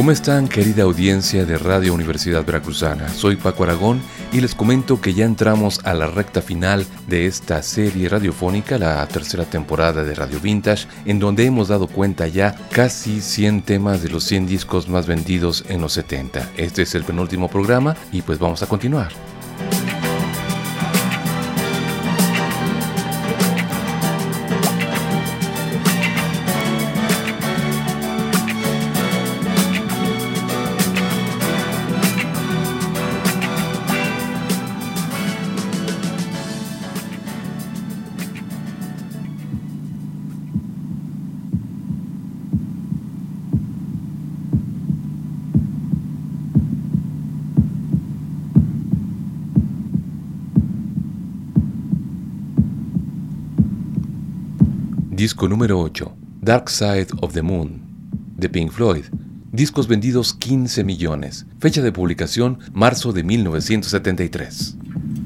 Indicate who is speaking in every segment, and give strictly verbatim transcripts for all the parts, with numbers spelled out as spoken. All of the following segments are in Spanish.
Speaker 1: ¿Cómo están, querida audiencia de Radio Universidad Veracruzana? Soy Paco Aragón y les comento que ya entramos a la recta final de esta serie radiofónica, la tercera temporada de Radio Vintage, en donde hemos dado cuenta ya casi cien temas de los cien discos más vendidos en los setenta. Este es el penúltimo programa y pues vamos a continuar. Disco número ocho, Dark Side of the Moon, de Pink Floyd. Discos vendidos quince millones. Fecha de publicación, marzo de mil novecientos setenta y tres.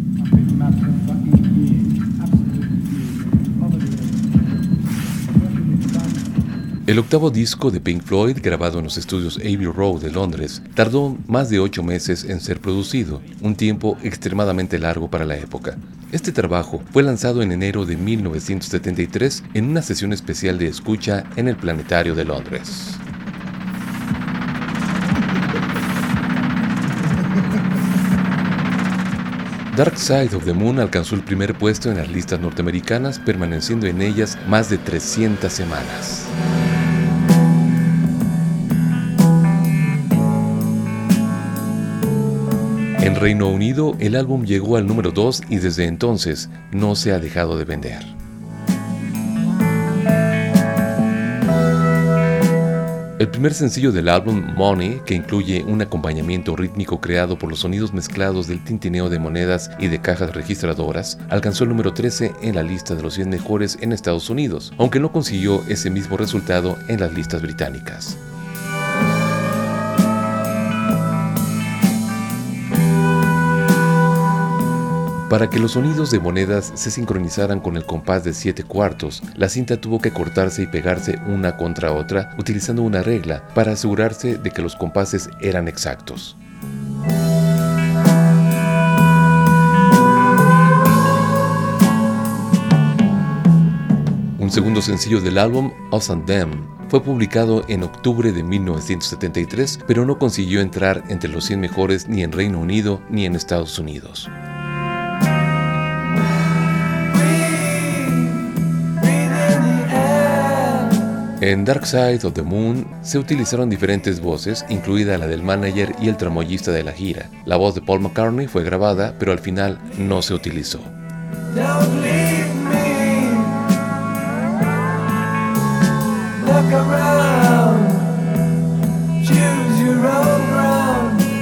Speaker 1: El octavo disco de Pink Floyd, grabado en los estudios Abbey Road de Londres, tardó más de ocho meses en ser producido, un tiempo extremadamente largo para la época. Este trabajo fue lanzado en enero de mil novecientos setenta y tres en una sesión especial de escucha en el Planetario de Londres. Dark Side of the Moon alcanzó el primer puesto en las listas norteamericanas, permaneciendo en ellas más de trescientas semanas. En Reino Unido, el álbum llegó al número dos y desde entonces no se ha dejado de vender. El primer sencillo del álbum, Money, que incluye un acompañamiento rítmico creado por los sonidos mezclados del tintineo de monedas y de cajas registradoras, alcanzó el número trece en la lista de los cien mejores en Estados Unidos, aunque no consiguió ese mismo resultado en las listas británicas. Para que los sonidos de monedas se sincronizaran con el compás de siete cuartos, la cinta tuvo que cortarse y pegarse una contra otra utilizando una regla para asegurarse de que los compases eran exactos. Un segundo sencillo del álbum, Us and Them, fue publicado en octubre de mil novecientos setenta y tres, pero no consiguió entrar entre los cien mejores ni en Reino Unido ni en Estados Unidos. En Dark Side of the Moon se utilizaron diferentes voces, incluida la del manager y el tramoyista de la gira. La voz de Paul McCartney fue grabada, pero al final no se utilizó. Don't leave me. Look around. Choose your own ground.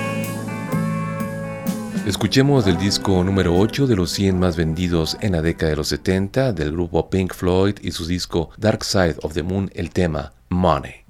Speaker 1: Escuchemos del disco número ocho de los cien más vendidos en la década de los setenta del grupo Pink Floyd y su disco Dark Side of the Moon, el tema Money.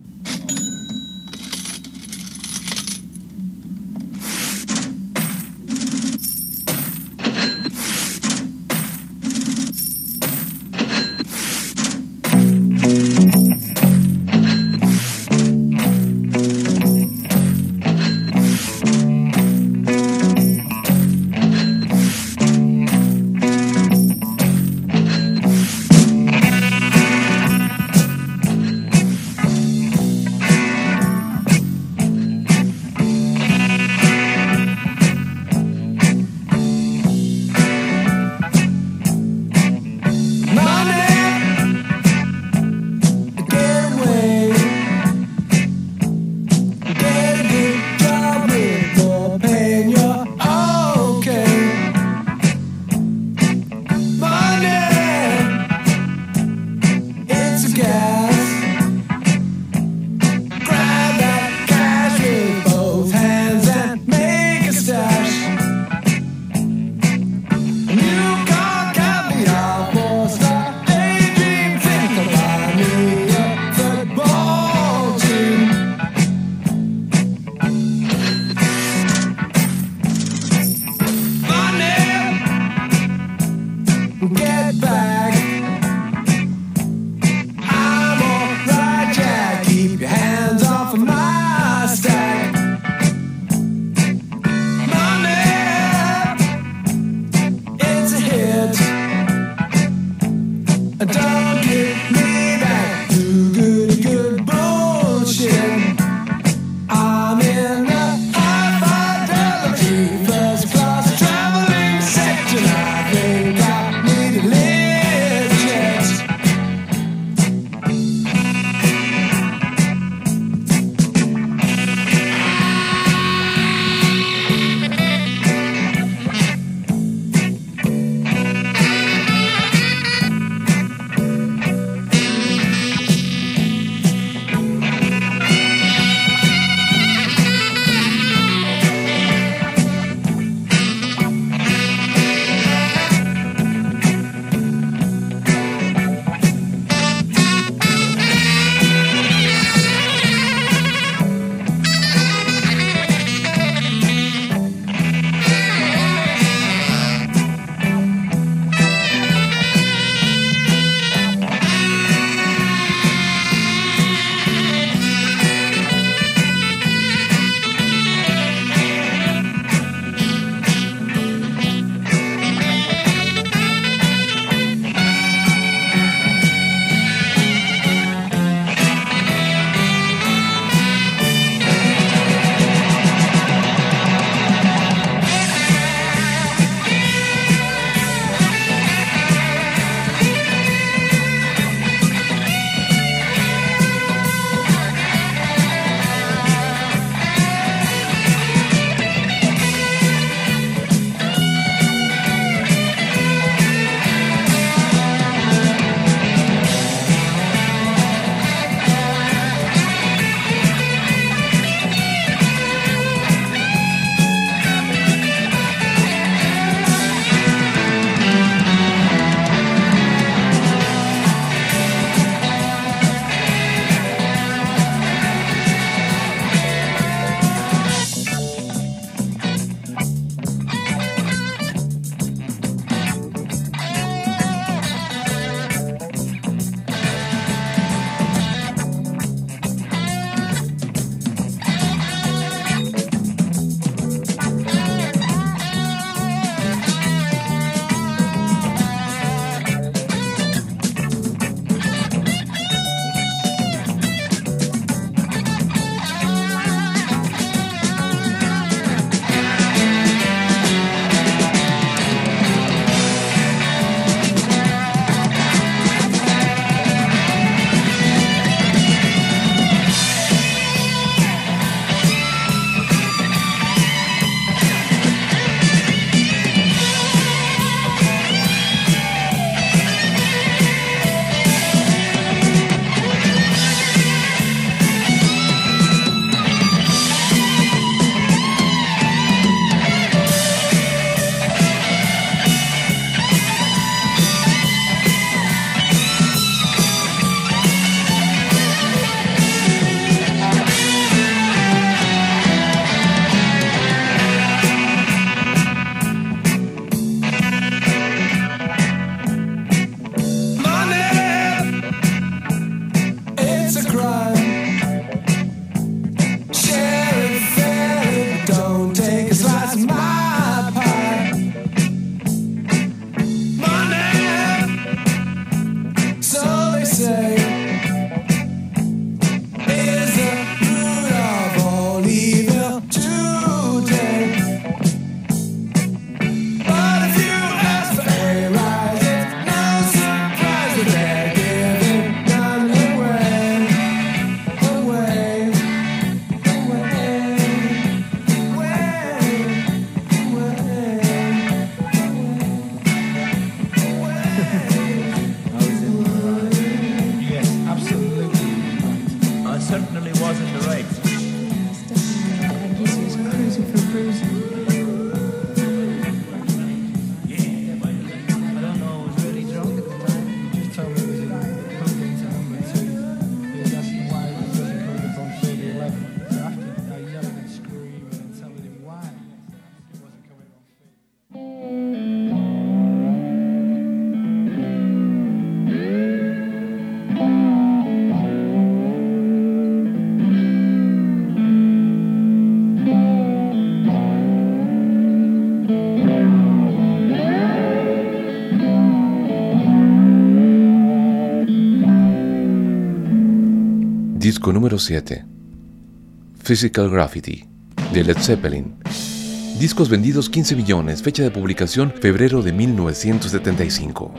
Speaker 1: Disco número siete. Physical Graffiti, de Led Zeppelin. Discos vendidos quince millones, fecha de publicación febrero de mil novecientos setenta y cinco.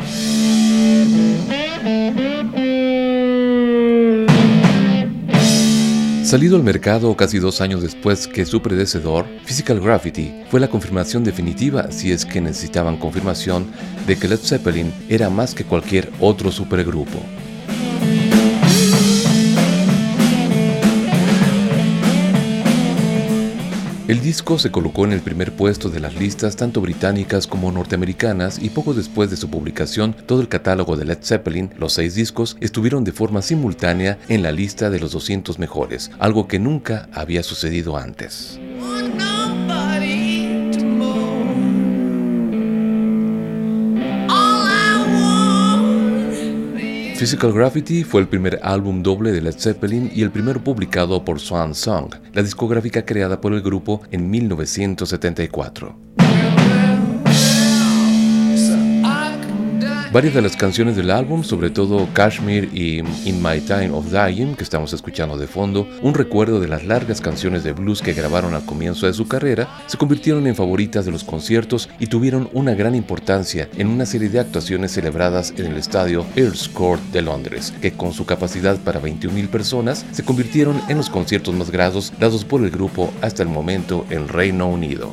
Speaker 1: Salido al mercado casi dos años después que su predecesor, Physical Graffiti fue la confirmación definitiva, si es que necesitaban confirmación, de que Led Zeppelin era más que cualquier otro supergrupo. El disco se colocó en el primer puesto de las listas tanto británicas como norteamericanas y poco después de su publicación, todo el catálogo de Led Zeppelin, los seis discos, estuvieron de forma simultánea en la lista de los doscientos mejores, algo que nunca había sucedido antes. Physical Graffiti fue el primer álbum doble de Led Zeppelin y el primero publicado por Swan Song, la discográfica creada por el grupo en mil novecientos setenta y cuatro. Varias de las canciones del álbum, sobre todo Kashmir y In My Time of Dying, que estamos escuchando de fondo, un recuerdo de las largas canciones de blues que grabaron al comienzo de su carrera, se convirtieron en favoritas de los conciertos y tuvieron una gran importancia en una serie de actuaciones celebradas en el estadio Earls Court de Londres, que con su capacidad para veintiún mil personas se convirtieron en los conciertos más grandes dados por el grupo hasta el momento en Reino Unido.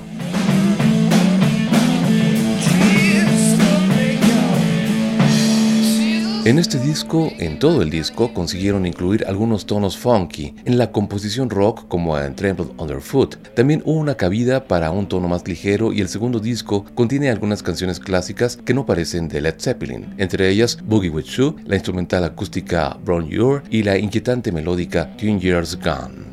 Speaker 1: En este disco, en todo el disco, consiguieron incluir algunos tonos funky en la composición rock como en Trampled Underfoot. También hubo una cabida para un tono más ligero y el segundo disco contiene algunas canciones clásicas que no parecen de Led Zeppelin, entre ellas Boogie With You, la instrumental acústica Brown Ure y la inquietante melódica Ten Years Gone.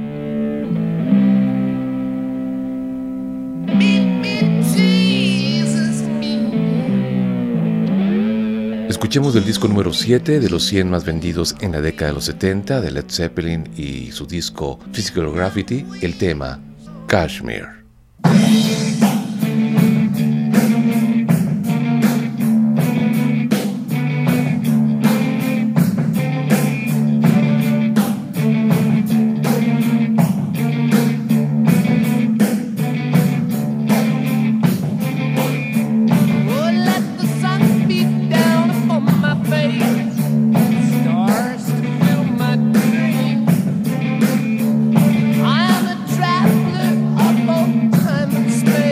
Speaker 1: Escuchemos del disco número siete de los cien más vendidos en la década de los setenta de Led Zeppelin y su disco Physical Graffiti, el tema Kashmir.
Speaker 2: Traveler of all time and space.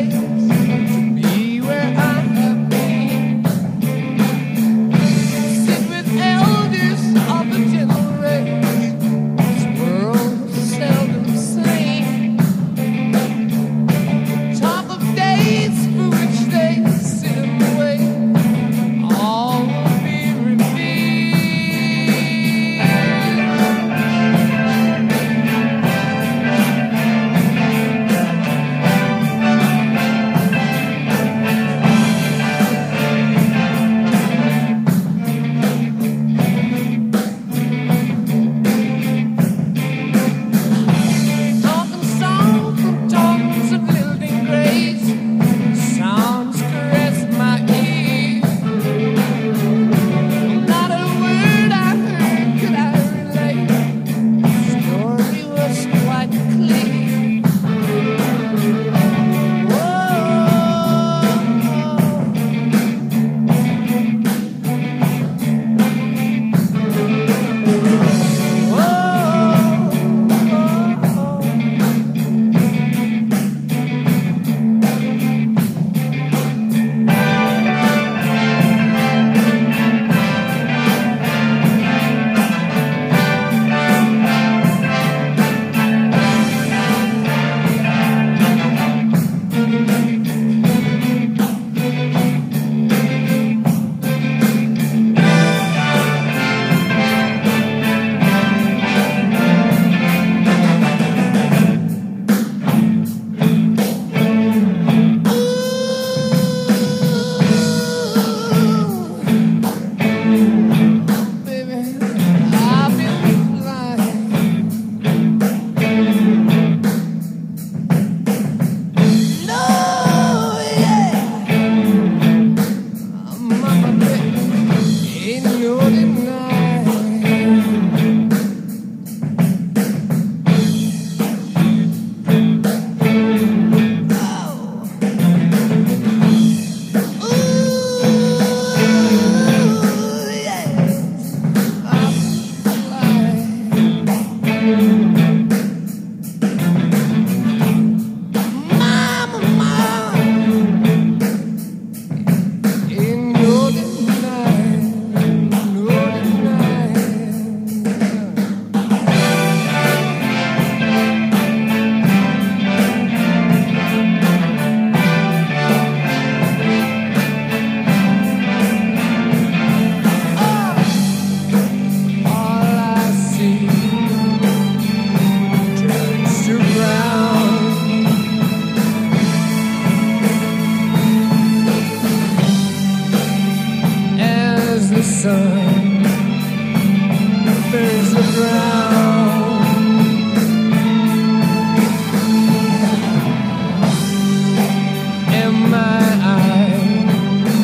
Speaker 2: sun burns the ground. And my eyes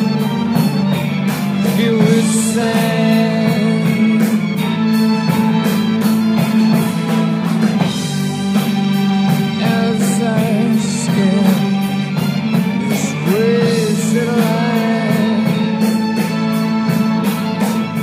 Speaker 2: filled with sand as I scan this wasted land.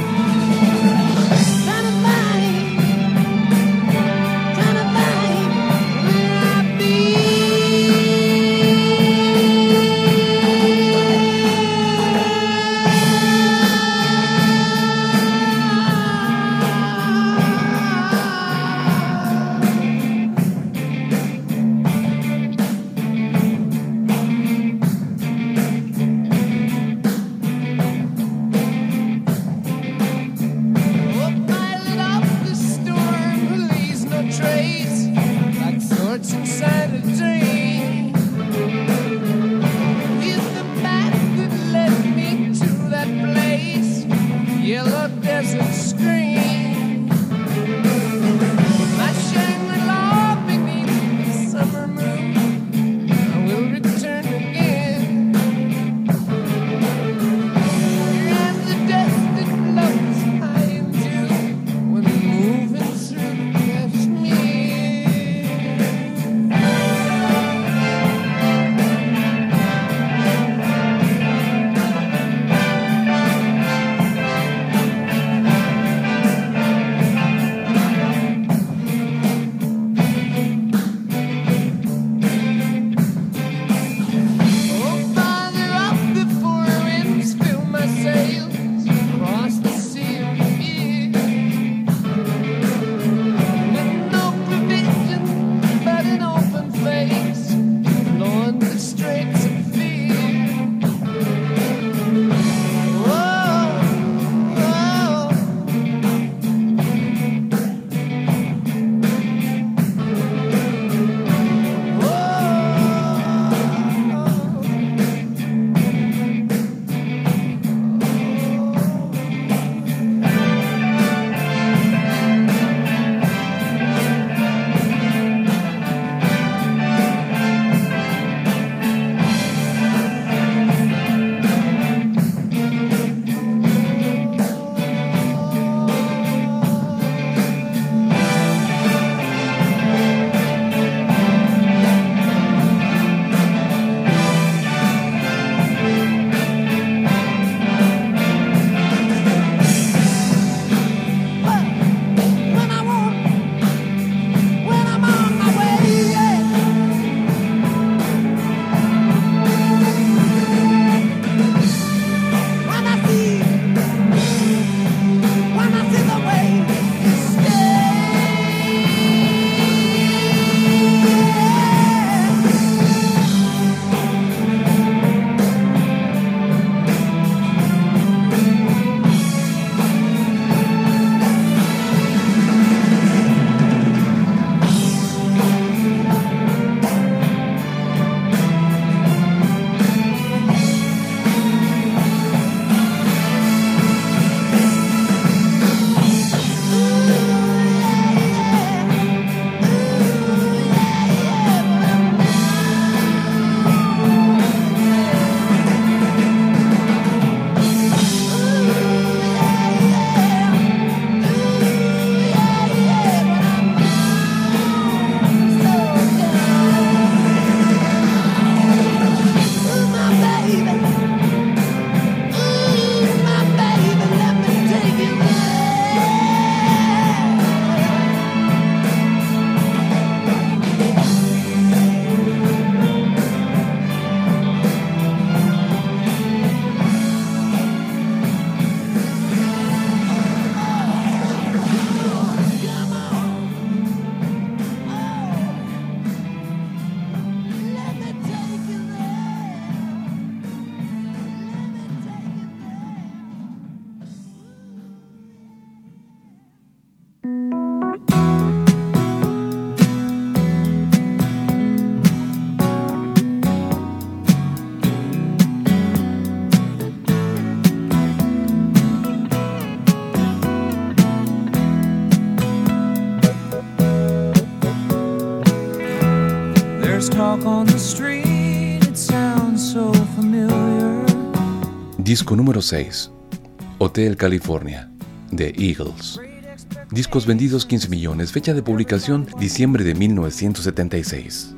Speaker 1: Disco número seis, Hotel California, de Eagles. Discos vendidos quince millones, fecha de publicación diciembre de mil novecientos setenta y seis.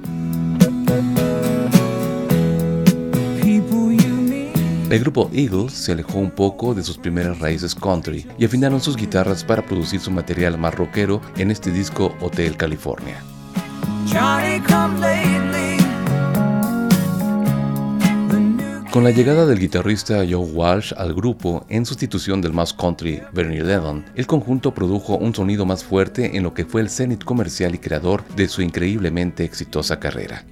Speaker 1: El grupo Eagles se alejó un poco de sus primeras raíces country y afinaron sus guitarras para producir su material más rockero en este disco Hotel California. Con la llegada del guitarrista Joe Walsh al grupo en sustitución del más country Bernie Leadon, el conjunto produjo un sonido más fuerte en lo que fue el cenit comercial y creador de su increíblemente exitosa carrera.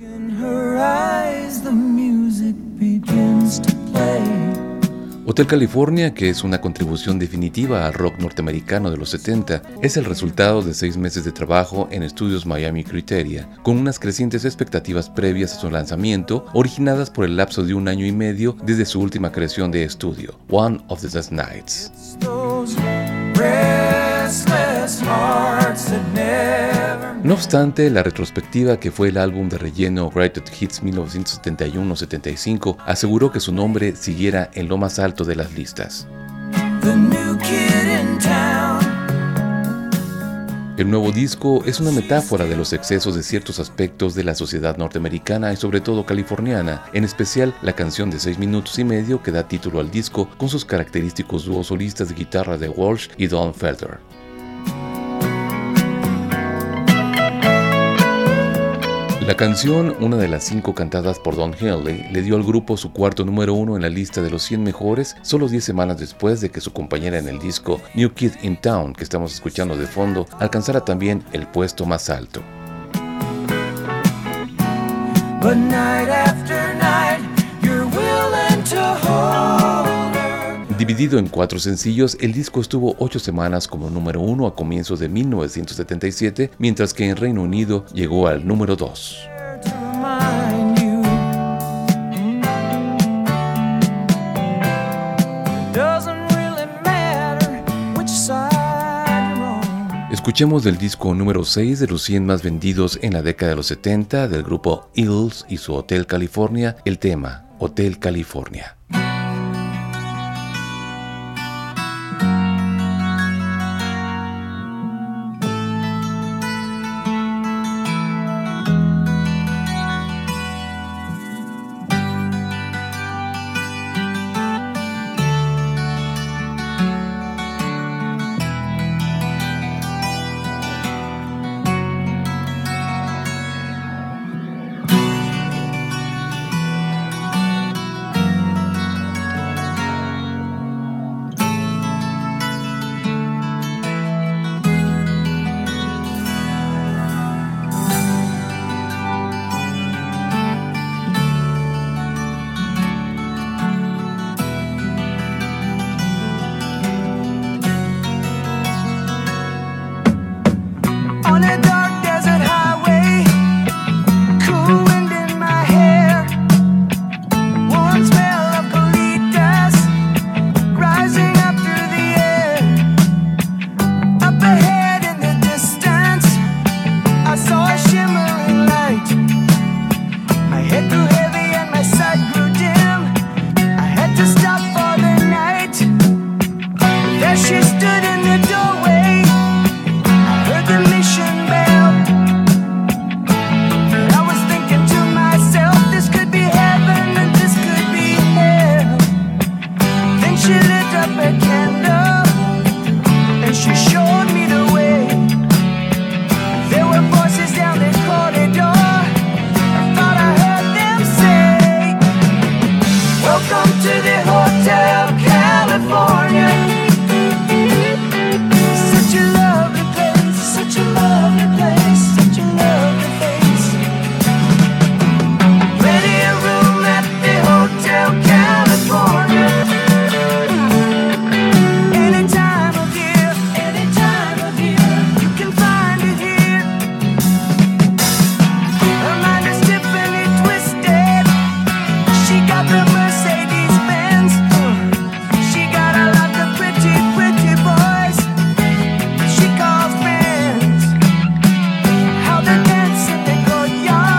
Speaker 1: Hotel California, que es una contribución definitiva al rock norteamericano de los setenta, es el resultado de seis meses de trabajo en estudios Miami Criteria, con unas crecientes expectativas previas a su lanzamiento, originadas por el lapso de un año y medio desde su última creación de estudio, One of the Last Nights. No obstante, la retrospectiva, que fue el álbum de relleno Greatest Hits mil novecientos setenta y uno setenta y cinco, aseguró que su nombre siguiera en lo más alto de las listas. El nuevo disco es una metáfora de los excesos de ciertos aspectos de la sociedad norteamericana y sobre todo californiana, en especial la canción de seis minutos y medio que da título al disco con sus característicos dúos solistas de guitarra de Walsh y Don Felder. La canción, una de las cinco cantadas por Don Henley, le dio al grupo su cuarto número uno en la lista de los cien mejores solo diez semanas después de que su compañera en el disco New Kid in Town, que estamos escuchando de fondo, alcanzara también el puesto más alto. But night after night, you're willing to hold her. Dividido en cuatro sencillos, el disco estuvo ocho semanas como número uno a comienzos de mil novecientos setenta y siete, mientras que en Reino Unido llegó al número dos. Escuchemos del disco número seis de los cien más vendidos en la década de los setenta del grupo Eagles y su Hotel California, el tema Hotel California.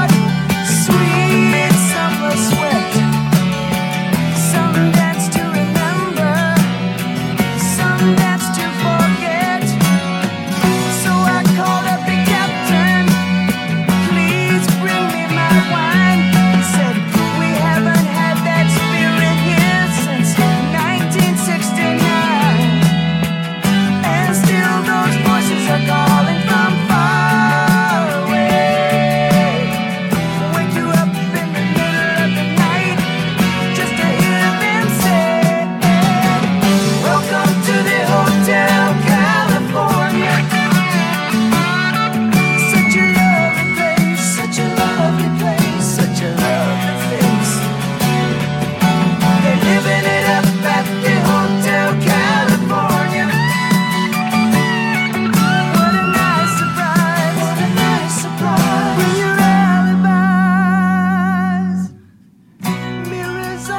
Speaker 3: Some dance to remember.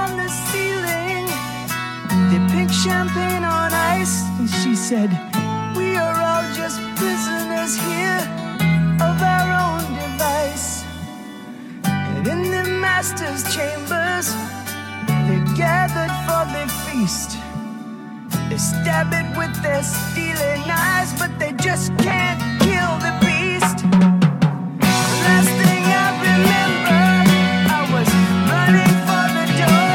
Speaker 2: on the ceiling, the pink champagne on ice. And she said, we are all just prisoners here of our own device. And in the master's chambers, they gathered for the feast. They stab it with their steely knives, but they just can't kill the beast. The last thing I remember, I was running for the door.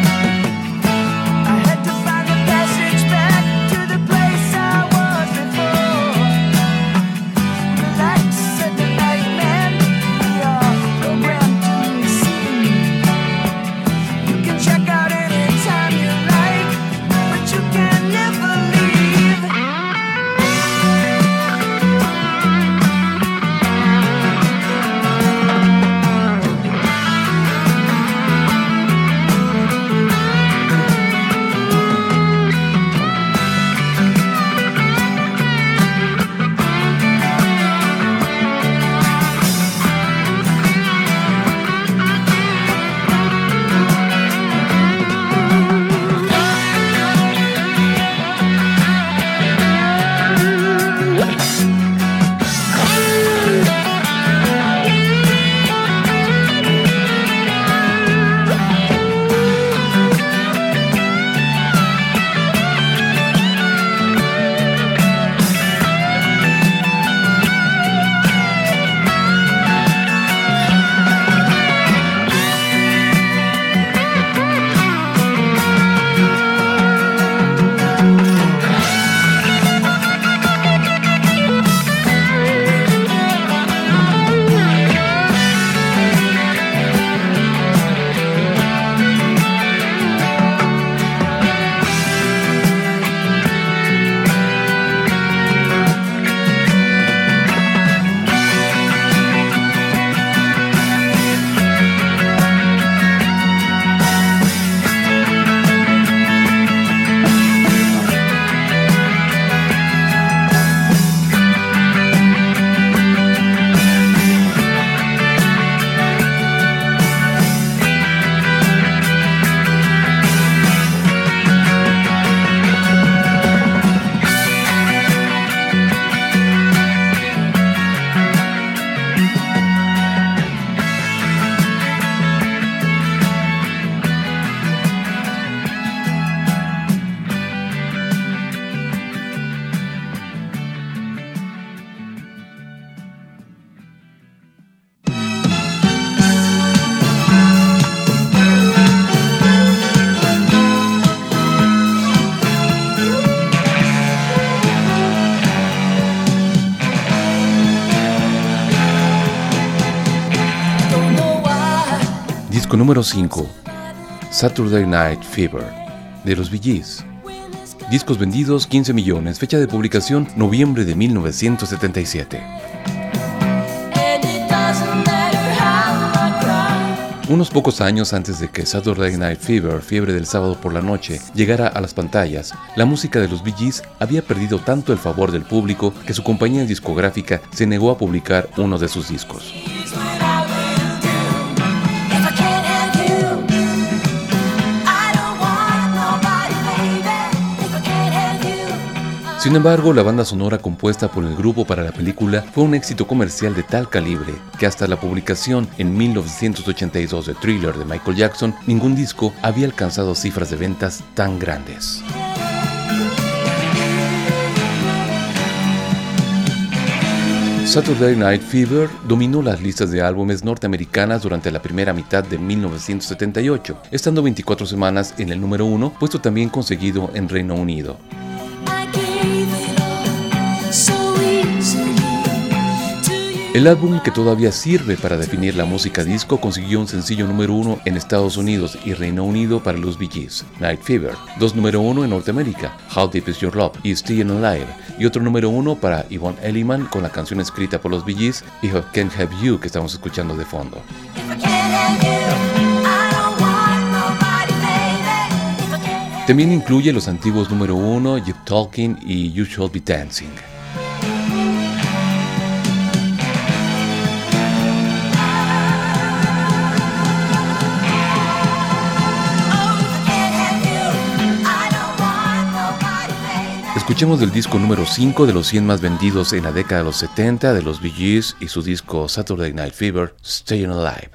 Speaker 2: I had to find the passage back to the place I was before. Relax, said the night man, we are programmed to receive. You can check out anytime you like, but you can never leave.
Speaker 1: Disco número cinco, Saturday Night Fever, de los Bee Gees. Discos vendidos quince millones, fecha de publicación noviembre de mil novecientos setenta y siete. Unos pocos años antes de que Saturday Night Fever, Fiebre del Sábado por la Noche, llegara a las pantallas, la música de los Bee Gees había perdido tanto el favor del público que su compañía discográfica se negó a publicar uno de sus discos. Sin embargo, la banda sonora compuesta por el grupo para la película fue un éxito comercial de tal calibre que hasta la publicación en mil novecientos ochenta y dos de Thriller de Michael Jackson, ningún disco había alcanzado cifras de ventas tan grandes. Saturday Night Fever dominó las listas de álbumes norteamericanas durante la primera mitad de mil novecientos setenta y ocho, estando veinticuatro semanas en el número uno, puesto también conseguido en Reino Unido. El álbum, que todavía sirve para definir la música disco, consiguió un sencillo número uno en Estados Unidos y Reino Unido para los Bee Gees, Night Fever, dos número uno en Norteamérica, How Deep Is Your Love y Staying Alive, y otro número uno para Yvonne Elliman con la canción escrita por los Bee Gees, If I Can't Have You, que estamos escuchando de fondo. También incluye los antiguos número uno, Keep Talking y You Should Be Dancing. Escuchemos del disco número cinco de los cien más vendidos en la década de los setenta de los Bee Gees y su disco Saturday Night Fever, Staying Alive.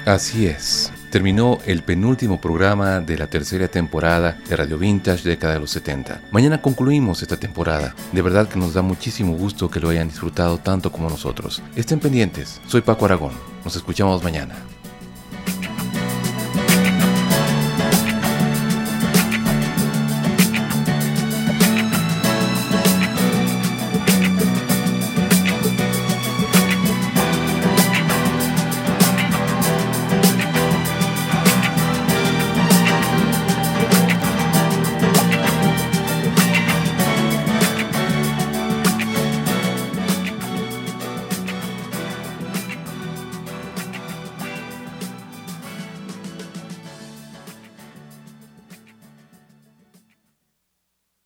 Speaker 1: Así es. Terminó el penúltimo programa de la tercera temporada de Radio Vintage década de los setenta. Mañana concluimos esta temporada. De verdad que nos da muchísimo gusto que lo hayan disfrutado tanto como nosotros. Estén pendientes. Soy Paco Aragón. Nos escuchamos mañana.